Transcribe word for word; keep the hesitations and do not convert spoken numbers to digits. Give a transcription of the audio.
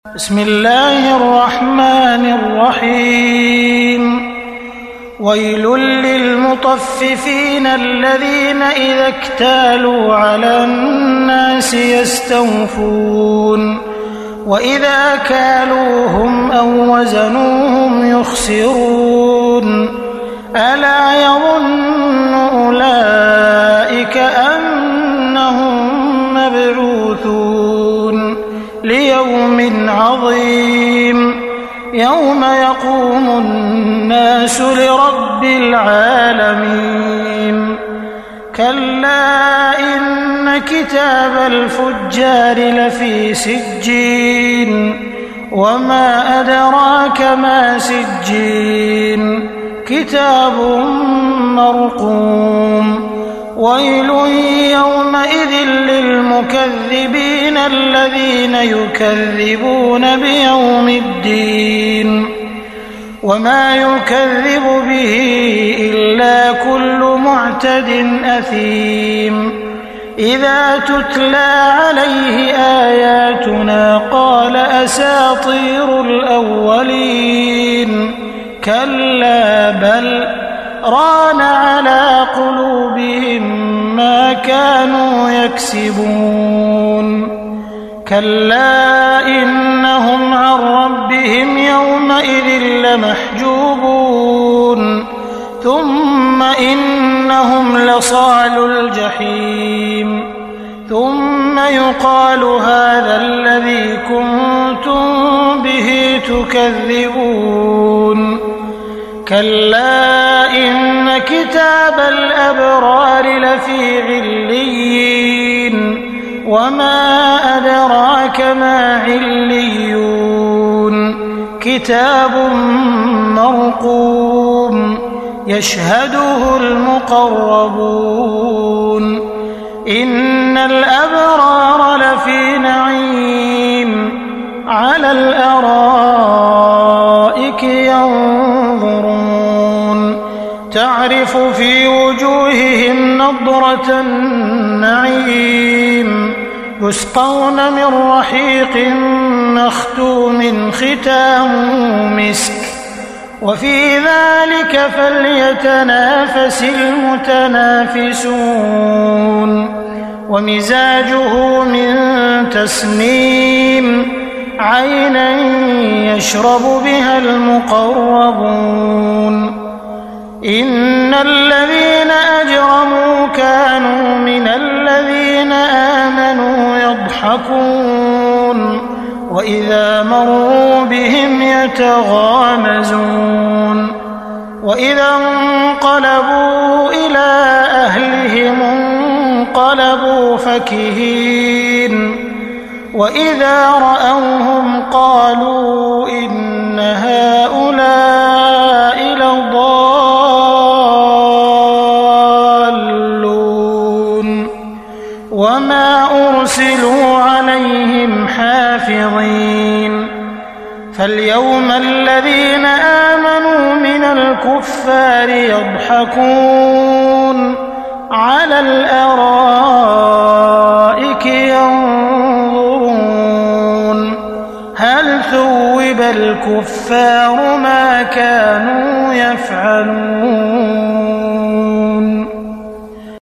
بسم الله الرحمن الرحيم. ويل للمطففين الذين إذا اكتالوا على الناس يستوفون وإذا كالوهم أو وزنوهم يخسرون ألا يظن أولئك أنهم مبعوثون ليوم عظيم يوم يقوم الناس لرب العالمين. كلا إن كتاب الفجار لفي سجين وما أدراك ما سجين كتاب مرقوم. ويل يومئذ للمكذبين الذين يكذبون بيوم الدين وما يكذب به إلا كل معتد أثيم. إذا تتلى عليه آياتنا قال أساطير الأولين كلا بل ران على قلوبهم ما كانوا يكسبون. كلا إنهم عن ربهم يومئذ لمحجوبون ثم إنهم لصالو الجحيم ثم يقال هذا الذي كنتم به تكذبون. كلا إن كتاب الأبرار لفي عليين وما أدراك ما عليون كتاب مرقوم يشهده المقربون. إن الأبرار لفي نعيم على الأرائك ينظرون تعرف في وجوههم نضرة النعيم يسقون من رحيق مختوم ختامه مسك وفي ذلك فليتنافس المتنافسون. ومزاجه من تسنيم عينا يشرب بها المقربون. إن الذين أجرموا كانوا من الذين آمنوا يضحكون وإذا مروا بهم يتغامزون وإذا انقلبوا إلى أهلهم انقلبوا فكهين وإذا رأوهم قالوا إن هؤلاء لضالون وما أرسلوا عليهم حافظين. فاليوم الذين آمنوا من الكفار يضحكون على الأرائك ينظرون هل ثوب الكفار ما كانوا يفعلون.